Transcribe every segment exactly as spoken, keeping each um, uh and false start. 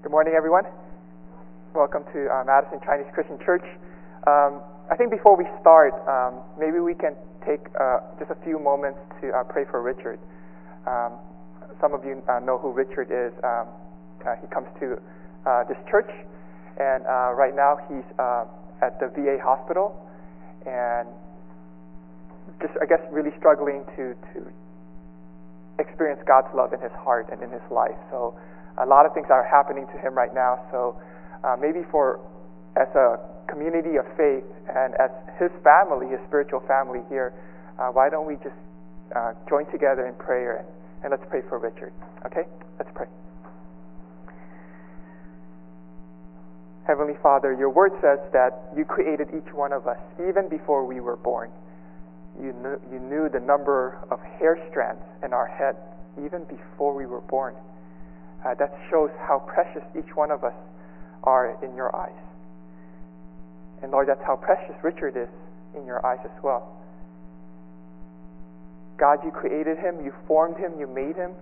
Good morning, everyone. Welcome to uh, Madison Chinese Christian Church. Um, I think before we start, um, maybe we can take uh, just a few moments to uh, pray for Richard. Um, some of you uh, know who Richard is. Um, uh, he comes to uh, this church, and uh, right now he's uh, at the V A hospital, and just, I guess, really struggling to, to experience God's love in his heart and in his life. So a lot of things are happening to him right now. So uh, maybe for, as a community of faith and as his family, his spiritual family here, uh, why don't we just uh, join together in prayer and, and let's pray for Richard. Okay? Let's pray. Heavenly Father, your word says that you created each one of us even before we were born. You knew, you knew the number of hair strands in our head even before we were born. Uh, that shows how precious each one of us are in your eyes. And Lord, that's how precious Richard is in your eyes as well. God, you created him, you formed him, you made him.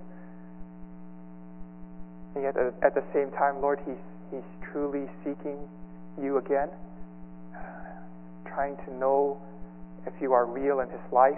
And yet at the same time, Lord, he's, he's truly seeking you again, uh, trying to know if you are real in his life.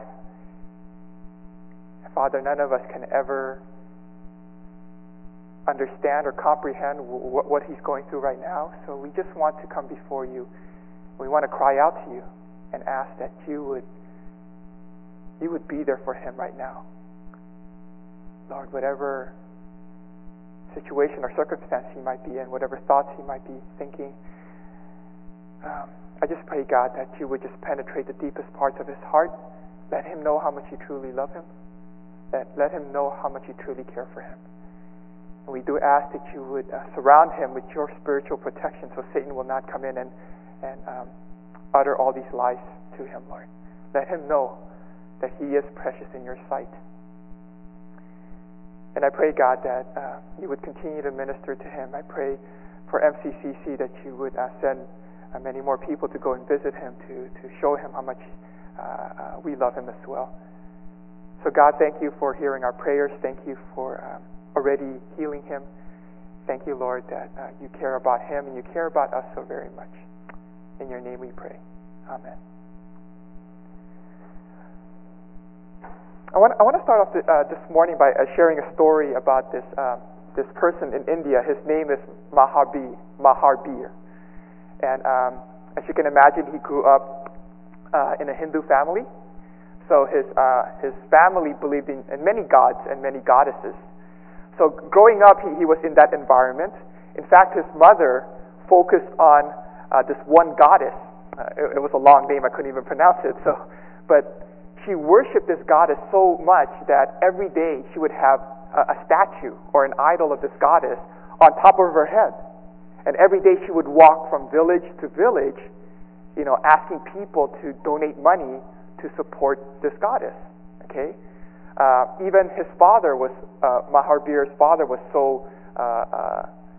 Father, none of us can ever understand or comprehend w- what he's going through right now. So we just want to come before you. We want to cry out to you and ask that you would you would be there for him right now. Lord, whatever situation or circumstance he might be in, whatever thoughts he might be thinking, um, I just pray, God, that you would just penetrate the deepest parts of his heart. Let him know how much you truly love him. Let, let him know how much you truly care for him. And we do ask that you would uh, surround him with your spiritual protection so Satan will not come in and, and um, utter all these lies to him, Lord. Let him know that he is precious in your sight. And I pray, God, that uh, you would continue to minister to him. I pray for M C C C that you would uh, send uh, many more people to go and visit him, to, to show him how much uh, uh, we love him as well. So God, thank you for hearing our prayers. Thank you for um, already healing him. Thank you, Lord, that uh, you care about him and you care about us so very much. In your name we pray. Amen. I want, I want to start off the, uh, this morning by uh, sharing a story about this um, this person in India. His name is Mahabir. Mahabir. And um, as you can imagine, he grew up uh, in a Hindu family. So his uh, his family believed in, in many gods and many goddesses. So growing up, he, he was in that environment. In fact, his mother focused on uh, this one goddess. Uh, it, it was a long name; I couldn't even pronounce it. So, but she worshipped this goddess so much that every day she would have a, a statue or an idol of this goddess on top of her head. And every day she would walk from village to village, you know, asking people to donate money to support this goddess. Okay, uh, even his father was uh, Mahabir's father was so uh, uh,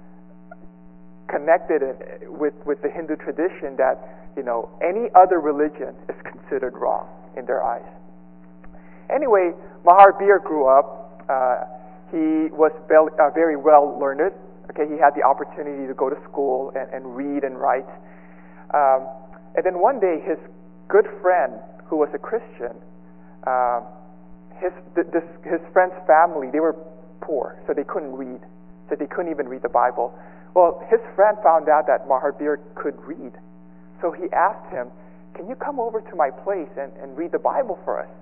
connected with with the Hindu tradition that, you know, any other religion is considered wrong in their eyes. Anyway, Mahabir grew up. Uh, he was very, uh, very well learned. Okay, he had the opportunity to go to school and, and read and write. Um, and then one day, his good friend, who was a Christian, um, his this, his friend's family, they were poor, so they couldn't read, so they couldn't even read the Bible. Well, his friend found out that Mahabir could read, so he asked him, "Can you come over to my place and, and read the Bible for us?"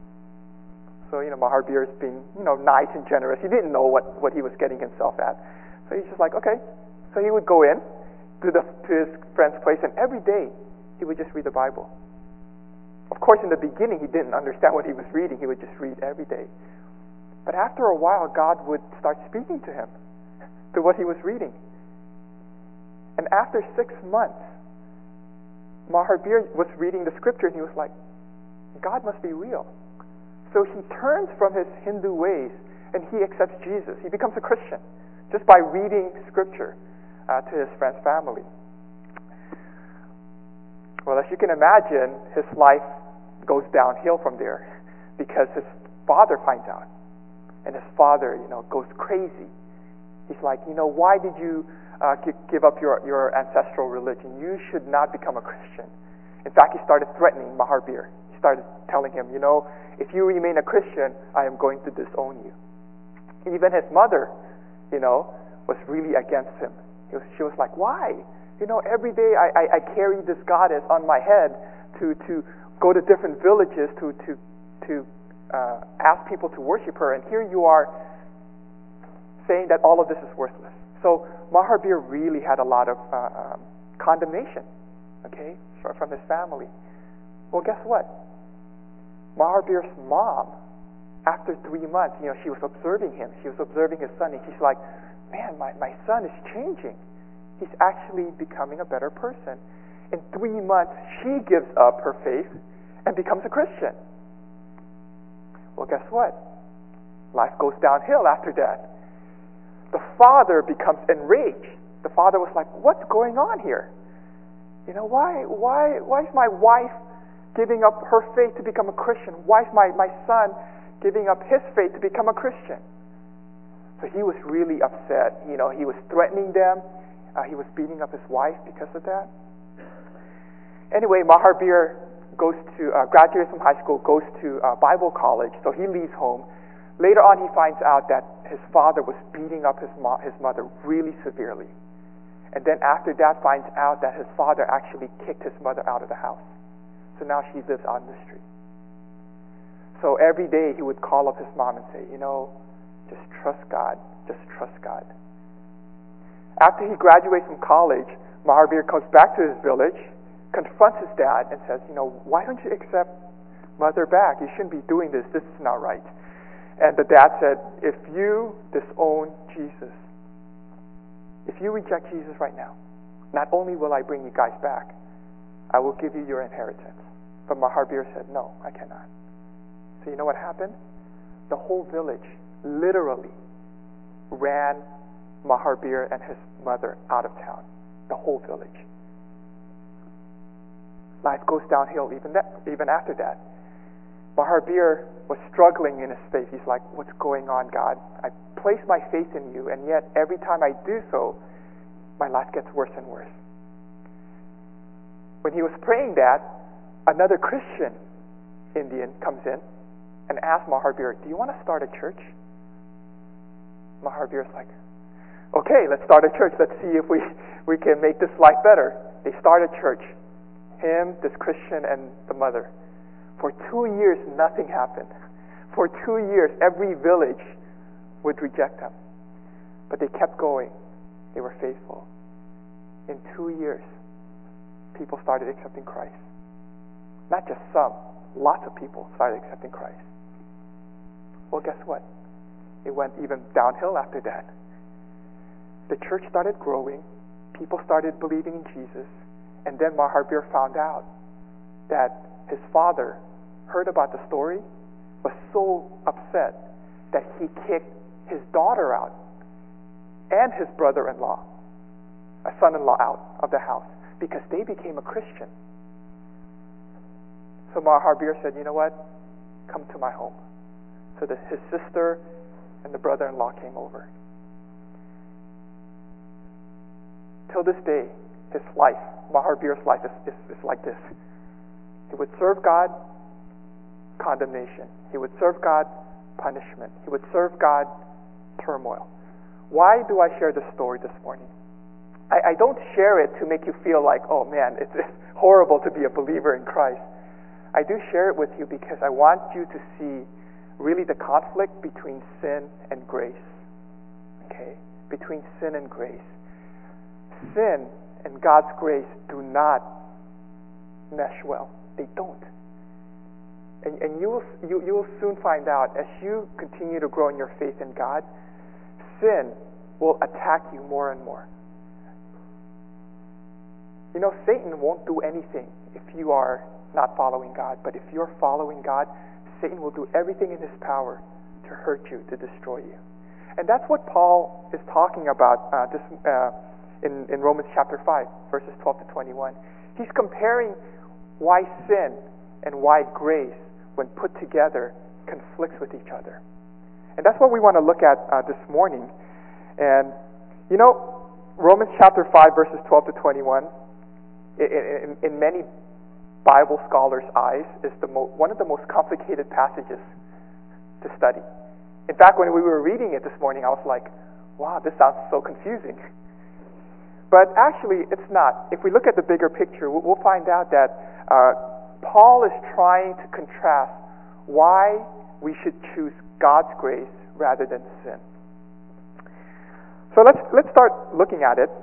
So, you know, Mahabir is being, you know, nice and generous. He didn't know what, what he was getting himself at. So he's just like, okay. So he would go in to, the, to his friend's place, and every day he would just read the Bible. Of course, in the beginning, he didn't understand what he was reading. He would just read every day. But after a while, God would start speaking to him, to what he was reading. And after six months, Mahabir was reading the scripture, and he was like, God must be real. So he turns from his Hindu ways, and he accepts Jesus. He becomes a Christian just by reading scripture uh, to his friend's family. Well, as you can imagine, his life goes downhill from there because his father finds out. And his father, you know, goes crazy. He's like, you know, why did you uh, g- give up your, your ancestral religion? You should not become a Christian. In fact, he started threatening Mahabir. He started telling him, you know, if you remain a Christian, I am going to disown you. Even his mother, you know, was really against him. He was, she was like, why? You know, every day I, I, I carry this goddess on my head to, to go to different villages to, to, to uh, ask people to worship her, and here you are saying that all of this is worthless. So Mahabir really had a lot of uh, um, condemnation, okay, from his family. Well, guess what? Mahabir's mom, after three months, you know, she was observing him. She was observing his son, and she's like, man, my, my son is changing. He's actually becoming a better person. In three months, she gives up her faith and becomes a Christian. Well, guess what? Life goes downhill after that. The father becomes enraged. The father was like, what's going on here? You know, why why why is my wife giving up her faith to become a Christian? Why is my, my son giving up his faith to become a Christian? So he was really upset. You know, he was threatening them. Uh, he was beating up his wife because of that. Anyway, Mahabir goes to, uh, graduates from high school, goes to uh, Bible college, so he leaves home. Later on, he finds out that his father was beating up his, mo- his mother really severely. And then after that, finds out that his father actually kicked his mother out of the house. So now she lives out in the street. So every day he would call up his mom and say, you know, just trust God, just trust God. After he graduates from college, Mahabir comes back to his village, confronts his dad, and says, you know, why don't you accept mother back? You shouldn't be doing this. This is not right. And the dad said, if you disown Jesus, if you reject Jesus right now, not only will I bring you guys back, I will give you your inheritance. But Mahabir said, no, I cannot. So you know what happened? The whole village literally ran Mahabir and his mother out of town. The whole village. Life goes downhill even that, even after that. Mahabir was struggling in his faith. He's like, what's going on, God? I place my faith in you, and yet every time I do so, my life gets worse and worse. When he was praying that, another Christian Indian comes in and asks Mahabir, do you want to start a church? Mahabir's like, okay, let's start a church. Let's see if we, we can make this life better. They start a church. Him, this Christian, and the mother. For two years, nothing happened. For two years, every village would reject them. But they kept going. They were faithful. In two years, people started accepting Christ. Not just some, lots of people started accepting Christ. Well, guess what? It went even downhill after that. The church started growing. People started believing in Jesus. And then Mahabir found out that his father heard about the story, was so upset that he kicked his daughter out and his brother-in-law, a son-in-law, out of the house because they became a Christian. So Mahabir said, you know what? Come to my home. So that his sister and the brother-in-law came over. Till this day, his life, Mahabir's life is, is, is like this. He would serve God, condemnation. He would serve God, punishment. He would serve God, turmoil. Why do I share this story this morning? I, I don't share it to make you feel like, oh man, it's, it's horrible to be a believer in Christ. I do share it with you because I want you to see really the conflict between sin and grace. Okay? Between sin and grace. Sin and God's grace do not mesh well. They don't. And, and you, will, you, you will soon find out, as you continue to grow in your faith in God, sin will attack you more and more. You know, Satan won't do anything if you are not following God. But if you're following God, Satan will do everything in his power to hurt you, to destroy you. And that's what Paul is talking about uh, this, uh, in, in Romans chapter five, verses twelve to twenty-one. He's comparing why sin and why grace, when put together, conflicts with each other. And that's what we want to look at uh, this morning. And You know, Romans chapter five, verses twelve to twenty-one, in, in, in many Bible scholars' eyes, is the mo- one of the most complicated passages to study. In fact, when we were reading it this morning, I was like, wow, this sounds so confusing. But actually, it's not. If we look at the bigger picture, we'll find out that uh, Paul is trying to contrast why we should choose God's grace rather than sin. So let's let's start looking at it.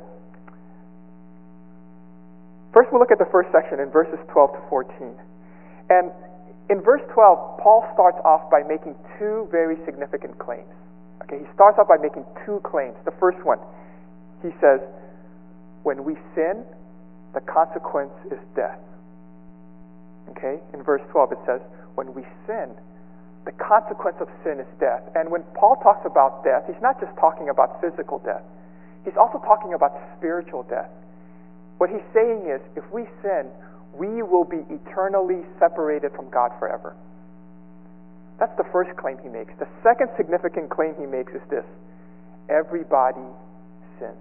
First, we'll look at the first section in verses twelve to fourteen. And in verse twelve, Paul starts off by making two very significant claims. Okay, he starts off by making two claims. The first one, he says, when we sin, the consequence is death. Okay, in verse twelve it says, when we sin, the consequence of sin is death. And when Paul talks about death, he's not just talking about physical death. He's also talking about spiritual death. What he's saying is, if we sin, we will be eternally separated from God forever. That's the first claim he makes. The second significant claim he makes is this: everybody sins.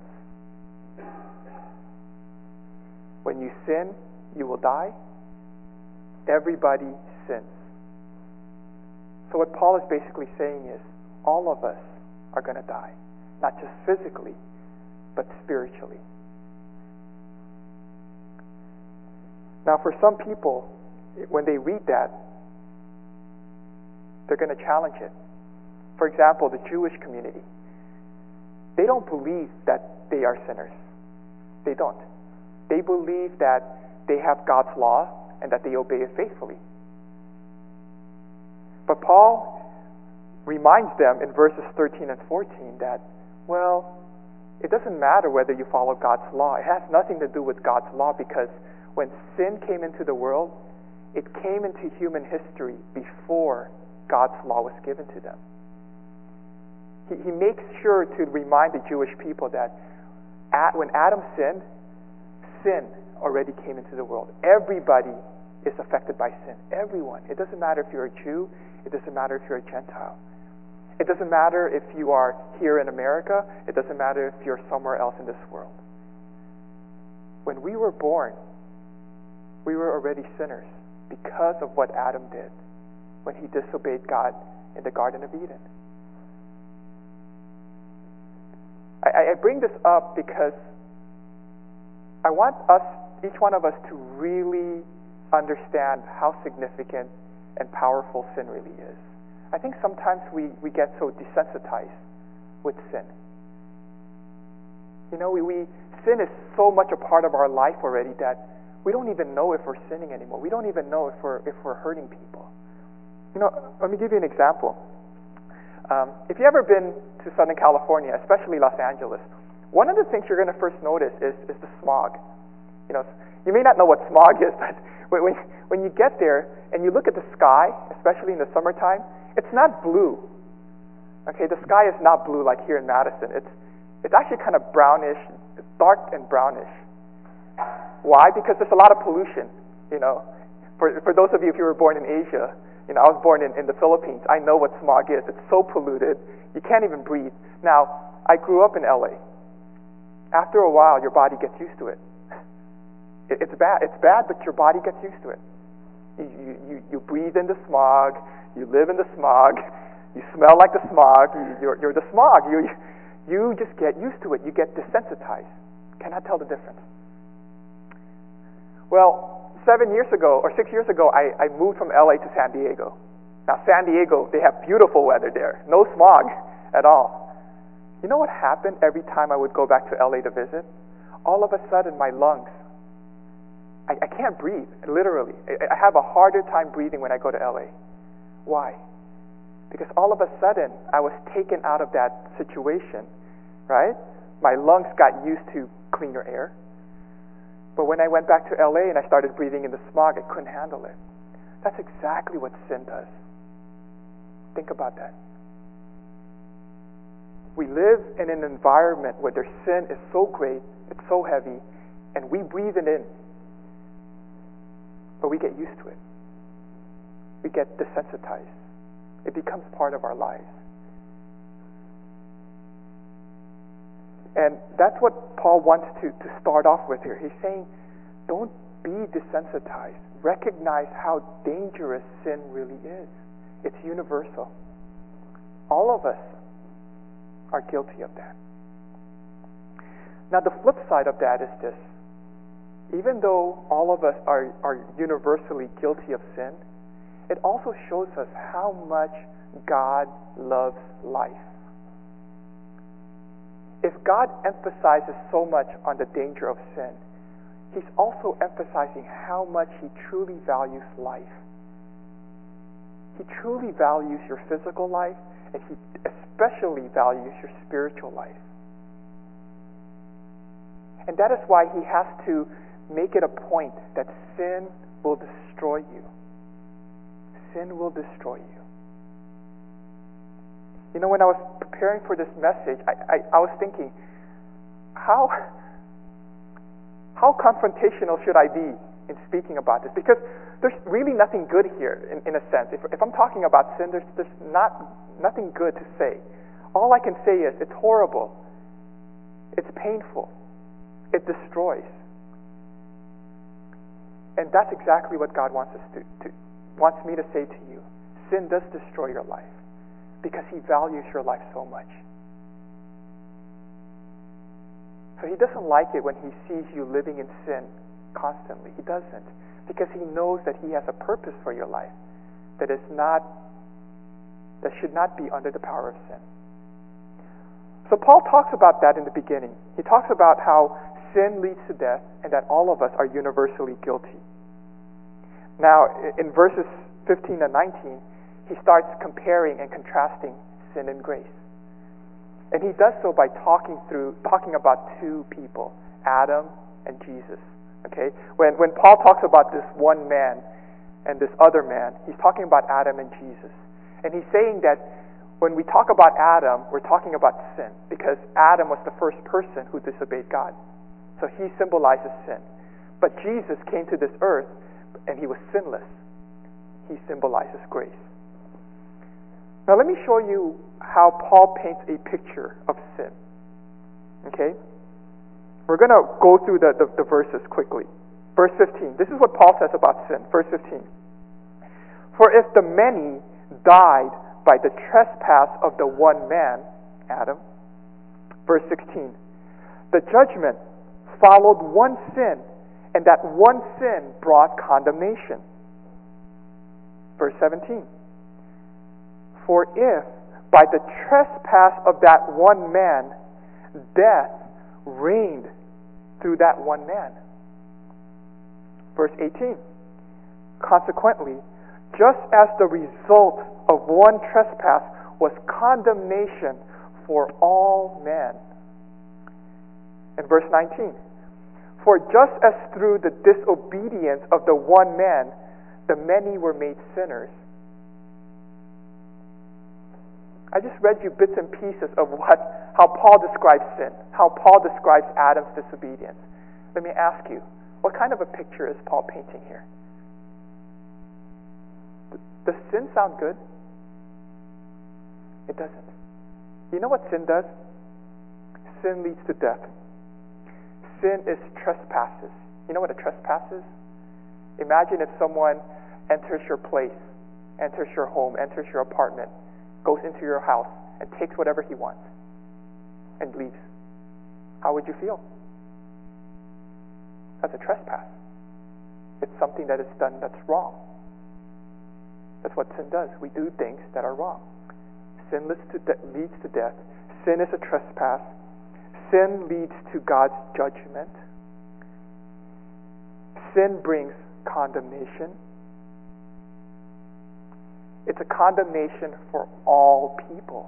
When you sin, you will die. Everybody sins. So what Paul is basically saying is, all of us are going to die. Not just physically, but spiritually. Now, for some people, when they read that, they're going to challenge it. For example, the Jewish community. They don't believe that they are sinners. They don't. They believe that they have God's law and that they obey it faithfully. But Paul reminds them in verses thirteen and fourteen that, well, it doesn't matter whether you follow God's law. It has nothing to do with God's law, because when sin came into the world, it came into human history before God's law was given to them. He, he makes sure to remind the Jewish people that at, when Adam sinned, sin already came into the world. Everybody is affected by sin. Everyone. It doesn't matter if you're a Jew. It doesn't matter if you're a Gentile. It doesn't matter if you are here in America. It doesn't matter if you're somewhere else in this world. When we were born, we were already sinners because of what Adam did when he disobeyed God in the Garden of Eden. I, I bring this up because I want us, each one of us, to really understand how significant and powerful sin really is. I think sometimes we, we get so desensitized with sin. You know, we, we sin is so much a part of our life already that we don't even know if we're sinning anymore. We don't even know if we're if we're hurting people. You know, let me give you an example. Um, if you've ever been to Southern California, especially Los Angeles, one of the things you're going to first notice is is the smog. You know, you may not know what smog is, but when when you get there and you look at the sky, especially in the summertime, it's not blue. Okay, the sky is not blue like here in Madison. It's it's actually kind of brownish, it's dark and brownish. Why? Because there's a lot of pollution. You know, for for those of you, if you were born in Asia, you know, I was born in, in the Philippines. I know what smog is. It's so polluted, you can't even breathe. Now, I grew up in L A. After a while, your body gets used to it. it it's bad. It's bad, but your body gets used to it. You, you you you breathe in the smog. You live in the smog. You smell like the smog. You, you're you're the smog. You you just get used to it. You get desensitized. Cannot tell the difference. Well, seven years ago or six years ago, I, I moved from L A to San Diego. Now, San Diego, they have beautiful weather there. No smog at all. You know what happened every time I would go back to L A to visit? All of a sudden, my lungs, I, I can't breathe, literally. I, I have a harder time breathing when I go to L A. Why? Because all of a sudden, I was taken out of that situation, right? My lungs got used to cleaner air. But when I went back to L A and I started breathing in the smog, I couldn't handle it. That's exactly what sin does. Think about that. We live in an environment where their sin is so great, it's so heavy, and we breathe it in. But we get used to it. We get desensitized. It becomes part of our lives. And that's what Paul wants to, to start off with here. He's saying, don't be desensitized. Recognize how dangerous sin really is. It's universal. All of us are guilty of that. Now, the flip side of that is this. Even though all of us are, are universally guilty of sin, it also shows us how much God loves life. If God emphasizes so much on the danger of sin, He's also emphasizing how much He truly values life. He truly values your physical life, and He especially values your spiritual life. And that is why He has to make it a point that sin will destroy you. Sin will destroy you. You know, when I was preparing for this message, I, I, I was thinking, how, how confrontational should I be in speaking about this? Because there's really nothing good here, in, in a sense. If, if I'm talking about sin, there's, there's not, nothing good to say. All I can say is, it's horrible. It's painful. It destroys. And that's exactly what God wants us to, to wants me to say to you. Sin does destroy your life because He values your life so much. So He doesn't like it when He sees you living in sin constantly. He doesn't, because He knows that He has a purpose for your life that is not, that should not be under the power of sin. So Paul talks about that in the beginning. He talks about how sin leads to death and that all of us are universally guilty. Now, in verses fifteen and nineteen, he starts comparing and contrasting sin and grace. And he does so by talking through talking about two people, Adam and Jesus. Okay? When when Paul talks about this one man and this other man, he's talking about Adam and Jesus. And he's saying that when we talk about Adam, we're talking about sin, because Adam was the first person who disobeyed God. So he symbolizes sin. But Jesus came to this earth and He was sinless. He symbolizes grace. Now let me show you how Paul paints a picture of sin. Okay? We're going to go through the, the, the verses quickly. Verse fifteen. This is what Paul says about sin. Verse fifteen. For if the many died by the trespass of the one man, Adam. Verse sixteen. The judgment followed one sin, and that one sin brought condemnation. Verse seventeen. For if by the trespass of that one man death reigned through that one man. Verse eighteen. Consequently, just as the result of one trespass was condemnation for all men. And verse nineteen. For just as through the disobedience of the one man, the many were made sinners. I just read you bits and pieces of what, how Paul describes sin, how Paul describes Adam's disobedience. Let me ask you, what kind of a picture is Paul painting here? Does sin sound good? It doesn't. You know what sin does? Sin leads to death. Sin is trespasses. You know what a trespass is? Imagine if someone enters your place, enters your home, enters your apartment, goes into your house, and takes whatever he wants, and leaves. How would you feel? That's a trespass. It's something that is done that's wrong. That's what sin does. We do things that are wrong. Sin leads to, de- leads to death. Sin is a trespass. Sin leads to God's judgment. Sin brings condemnation. It's a condemnation for all people.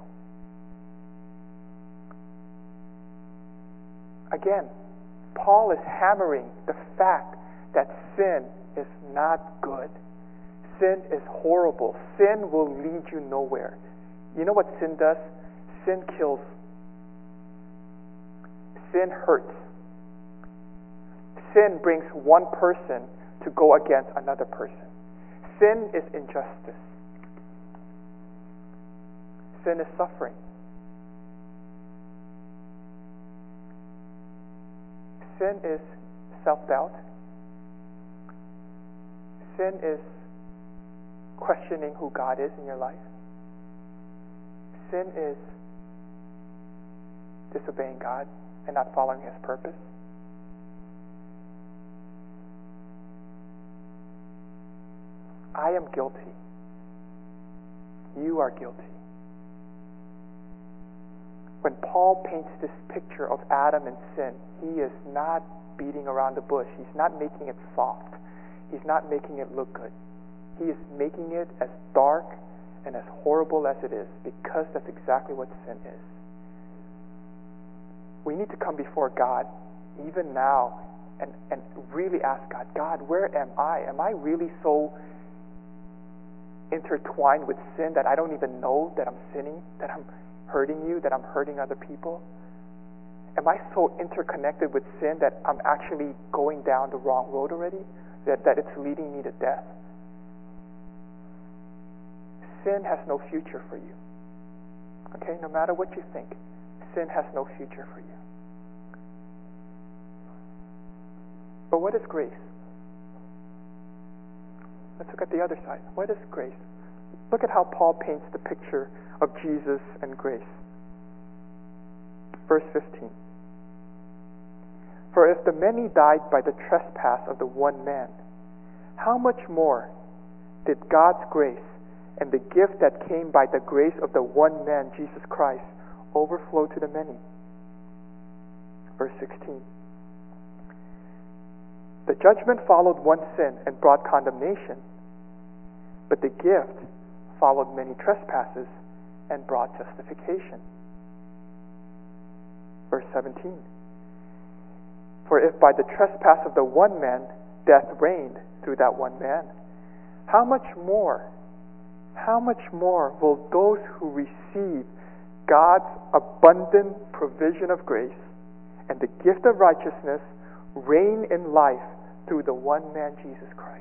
Again, Paul is hammering the fact that sin is not good. Sin is horrible. Sin will lead you nowhere. You know what sin does? Sin kills. Sin hurts. Sin brings one person to go against another person. Sin is injustice. Sin is suffering. Sin is self-doubt. Sin is questioning who God is in your life. Sin is disobeying God and not following His purpose. I am guilty. You are guilty. When Paul paints this picture of Adam and sin, he is not beating around the bush. He's not making it soft. He's not making it look good. He is making it as dark and as horrible as it is, because that's exactly what sin is. We need to come before God, even now, and, and really ask God, God, where am I? Am I really so intertwined with sin that I don't even know that I'm sinning, that I'm hurting you, that I'm hurting other people? Am I so interconnected with sin that I'm actually going down the wrong road already, that, that it's leading me to death? Sin has no future for you. Okay, no matter what you think, sin has no future for you. But what is grace? Let's look at the other side. What is grace? Look at how Paul paints the picture of Jesus and grace. Verse fifteen. For if the many died by the trespass of the one man, how much more did God's grace and the gift that came by the grace of the one man, Jesus Christ, overflow to the many? Verse sixteen. The judgment followed one sin and brought condemnation, but the gift followed many trespasses and brought justification. Verse seventeen. For if by the trespass of the one man death reigned through that one man, how much more, how much more will those who receive God's abundant provision of grace and the gift of righteousness reign in life through the one man, Jesus Christ?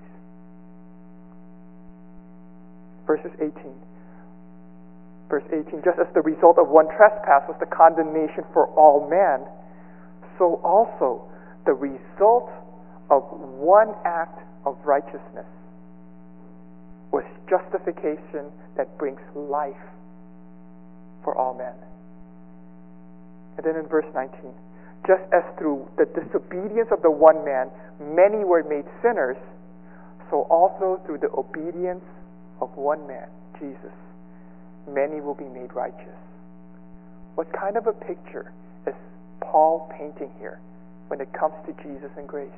Verses eighteen. Verse eighteen, just as the result of one trespass was the condemnation for all men, so also the result of one act of righteousness was justification that brings life for all men. And then in verse nineteen, just as through the disobedience of the one man many were made sinners, so also through the obedience of one man, Jesus, many will be made righteous. What kind of a picture is Paul painting here when it comes to Jesus and grace?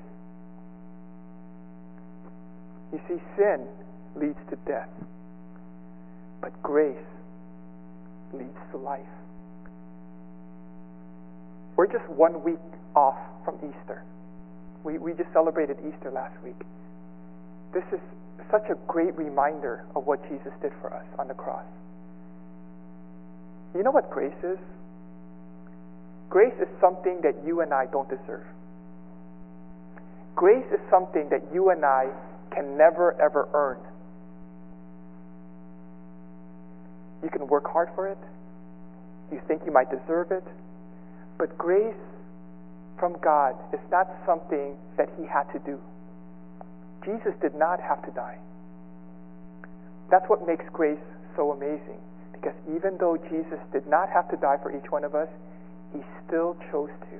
You see, sin leads to death, but grace leads to life. We're just one week off from Easter. We, we just celebrated Easter last week. This is such a great reminder of what Jesus did for us on the cross. You know what grace is? Grace is something that you and I don't deserve. Grace is something that you and I can never ever earn. You can work hard for it. You think you might deserve it. But grace from God is not something that He had to do. Jesus did not have to die. That's what makes grace so amazing. Because even though Jesus did not have to die for each one of us, He still chose to.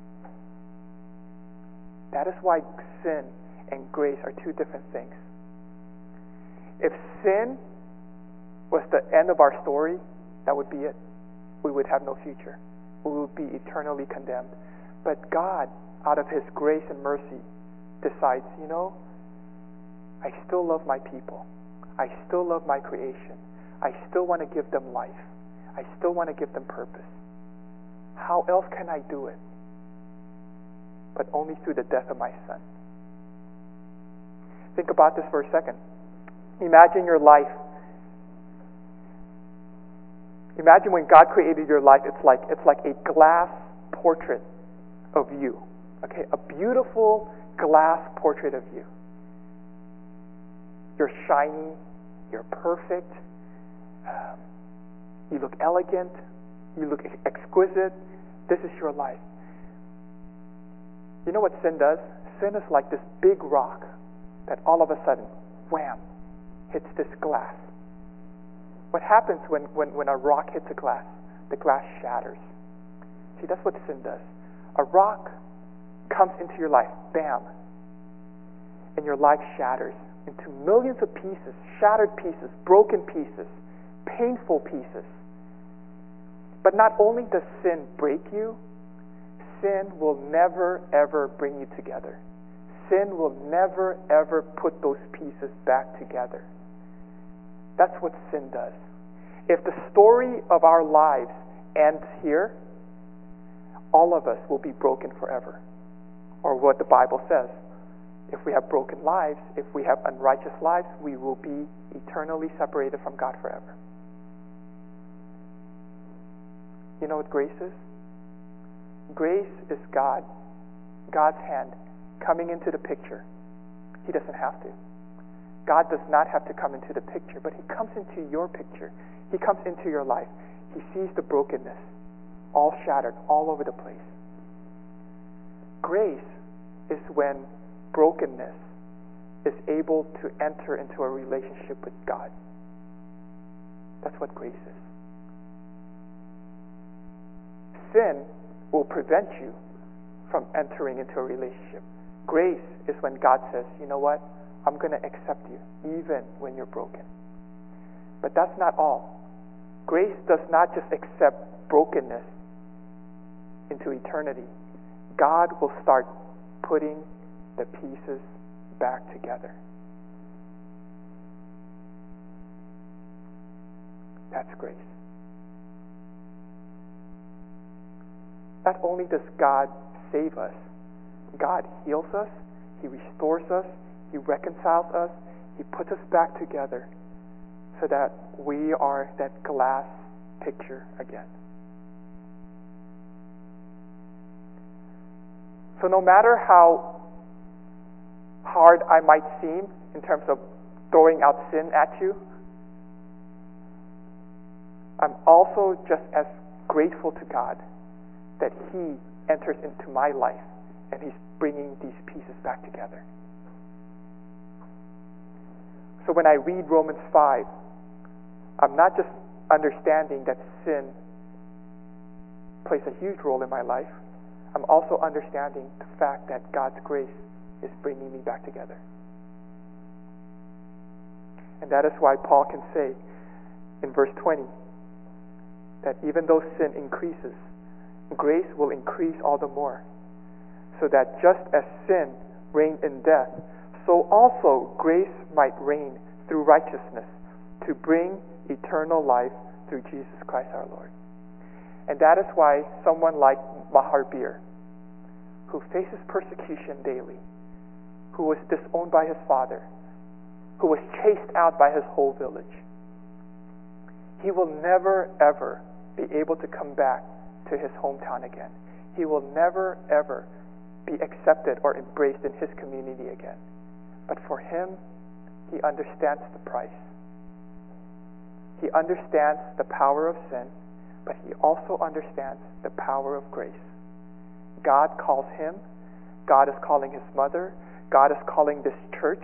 That is why sin and grace are two different things. If sin was the end of our story, that would be it. We would have no future. We would be eternally condemned. But God, out of His grace and mercy, decides, you know, I still love my people. I still love my creation. I still want to give them life. I still want to give them purpose. How else can I do it? But only through the death of my Son. Think about this for a second. Imagine your life. Imagine when God created your life, it's like it's like a glass portrait of you. Okay, a beautiful glass portrait of you. You're shiny, you're perfect, um, you look elegant, you look exquisite. This is your life. You know what sin does? Sin is like this big rock that all of a sudden, wham, hits this glass. What happens when, when, when a rock hits a glass? The glass shatters. See, that's what sin does. A rock comes into your life, bam, and your life shatters into millions of pieces, shattered pieces, broken pieces, painful pieces. But not only does sin break you, sin will never, ever bring you together. Sin will never, ever put those pieces back together. That's what sin does. If the story of our lives ends here, all of us will be broken forever. Or what the Bible says, if we have broken lives, if we have unrighteous lives, we will be eternally separated from God forever. You know what grace is? Grace is God, God's hand coming into the picture. He doesn't have to. God does not have to come into the picture, but He comes into your picture. He comes into your life. He sees the brokenness, all shattered, all over the place. Grace is when brokenness is able to enter into a relationship with God. That's what grace is. Sin will prevent you from entering into a relationship. Grace is when God says, you know what? I'm going to accept you even when you're broken. But that's not all. Grace does not just accept brokenness into eternity. God will start putting the pieces back together. That's grace. Not only does God save us, God heals us, He restores us, He reconciles us, He puts us back together so that we are that glass picture again. So no matter how hard I might seem in terms of throwing out sin at you, I'm also just as grateful to God that He enters into my life and He's bringing these pieces back together. So when I read Romans five, I'm not just understanding that sin plays a huge role in my life, I'm also understanding the fact that God's grace is bringing me back together. And that is why Paul can say in verse twenty that even though sin increases, grace will increase all the more, so that just as sin reigned in death, so also grace might reign through righteousness to bring eternal life through Jesus Christ our Lord. And that is why someone like Maher Bir, who faces persecution daily, who was disowned by his father, who was chased out by his whole village, he will never ever be able to come back to his hometown again. He will never ever be accepted or embraced in his community again. But for him, he understands the price. He understands the power of sin, but he also understands the power of grace. God calls him, God is calling his mother, God is calling this church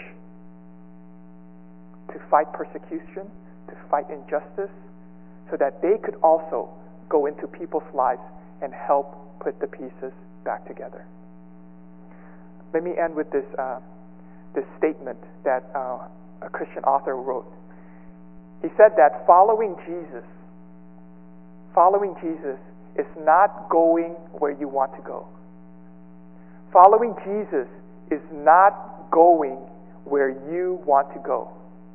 to fight persecution, to fight injustice, so that they could also go into people's lives and help put the pieces back together. Let me end with this uh, this statement that uh, a Christian author wrote. He said that following Jesus, following Jesus is not going where you want to go. Following Jesus is not going where you want to go.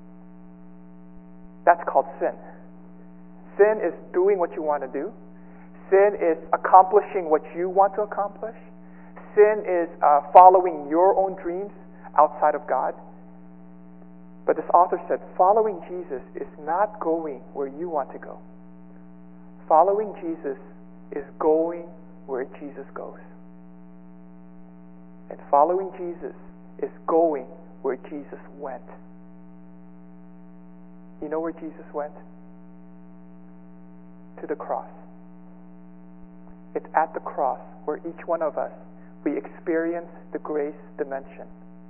That's called sin. Sin is doing what you want to do. Sin is accomplishing what you want to accomplish. Sin is uh, following your own dreams outside of God. But this author said, following Jesus is not going where you want to go. Following Jesus is going where Jesus goes. And following Jesus is going where Jesus went. You know where Jesus went? To the cross. It's at the cross where each one of us we experience the grace dimension.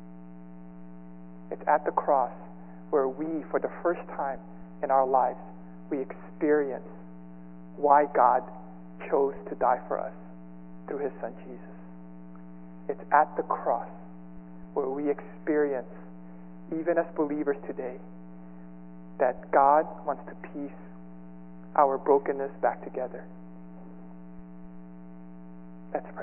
It's at the cross where we, for the first time in our lives, we experience why God chose to die for us through His Son Jesus. It's at the cross where we experience, even as believers today, that God wants to piece our brokenness back together. Let's pray.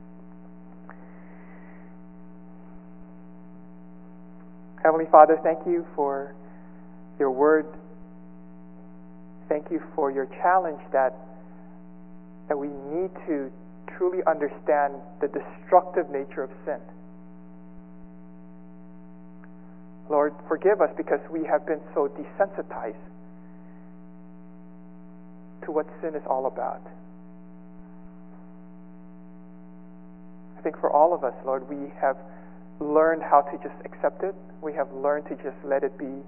Heavenly Father, thank you for your word. Thank you for your challenge that, that we need to truly understand the destructive nature of sin. Lord, forgive us because we have been so desensitized to what sin is all about. I think for all of us, Lord, we have learned how to just accept it. We have learned to just let it be.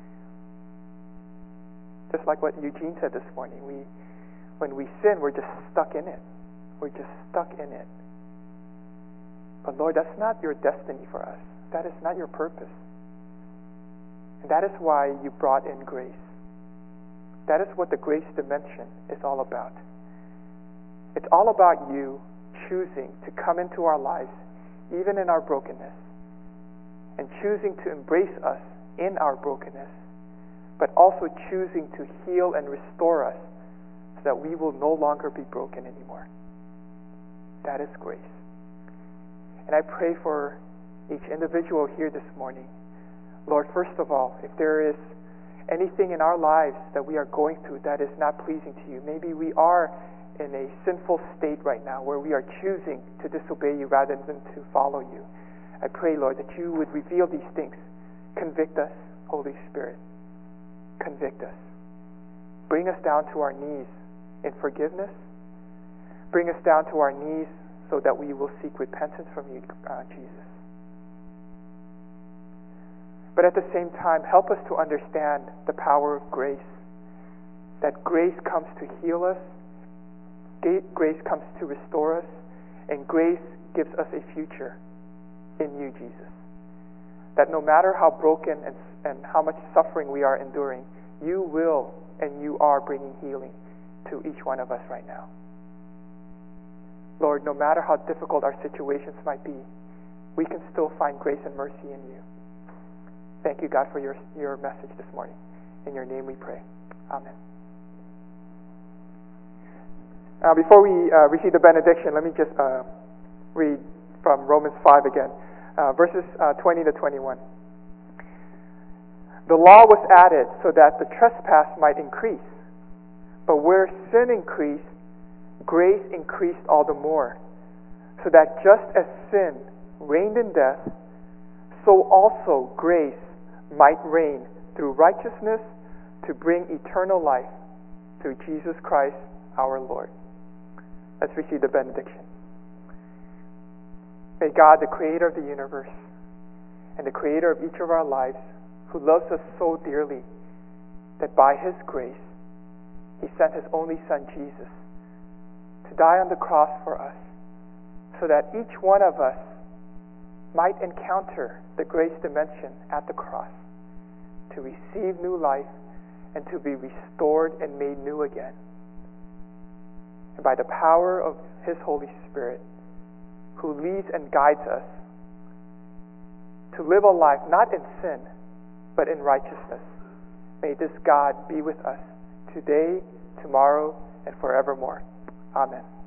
Just like what Eugene said this morning, we, when we sin, we're just stuck in it. We're just stuck in it. But Lord, that's not your destiny for us. That is not your purpose. And that is why you brought in grace. That is what the grace dimension is all about. It's all about you choosing to come into our lives, even in our brokenness, and choosing to embrace us in our brokenness, but also choosing to heal and restore us so that we will no longer be broken anymore. That is grace. And I pray for each individual here this morning. Lord, first of all, if there is anything in our lives that we are going through that is not pleasing to you, maybe we are in a sinful state right now where we are choosing to disobey you rather than to follow you. I pray, Lord, that you would reveal these things. Convict us, Holy Spirit. Convict us. Bring us down to our knees in forgiveness. Bring us down to our knees so that we will seek repentance from you, uh, Jesus. But at the same time, help us to understand the power of grace. That grace comes to heal us, grace comes to restore us, and grace gives us a future in you, Jesus. That no matter how broken and, and how much suffering we are enduring, you will and you are bringing healing to each one of us right now. Lord, no matter how difficult our situations might be, we can still find grace and mercy in you. Thank you, God, for your, your message this morning. In your name we pray. Amen. Now, before we uh, receive the benediction, let me just uh, read from Romans five again, uh, verses uh, twenty to twenty-one. The law was added so that the trespass might increase. But where sin increased, grace increased all the more, so that just as sin reigned in death, so also grace might reign through righteousness to bring eternal life through Jesus Christ our Lord. Let's receive the benediction. May God, the creator of the universe and the creator of each of our lives, who loves us so dearly that by His grace He sent His only Son, Jesus, to die on the cross for us, so that each one of us might encounter the grace dimension at the cross, to receive new life and to be restored and made new again. And by the power of His Holy Spirit, who leads and guides us to live a life not in sin, but in righteousness, may this God be with us today, tomorrow, and forevermore. Amen.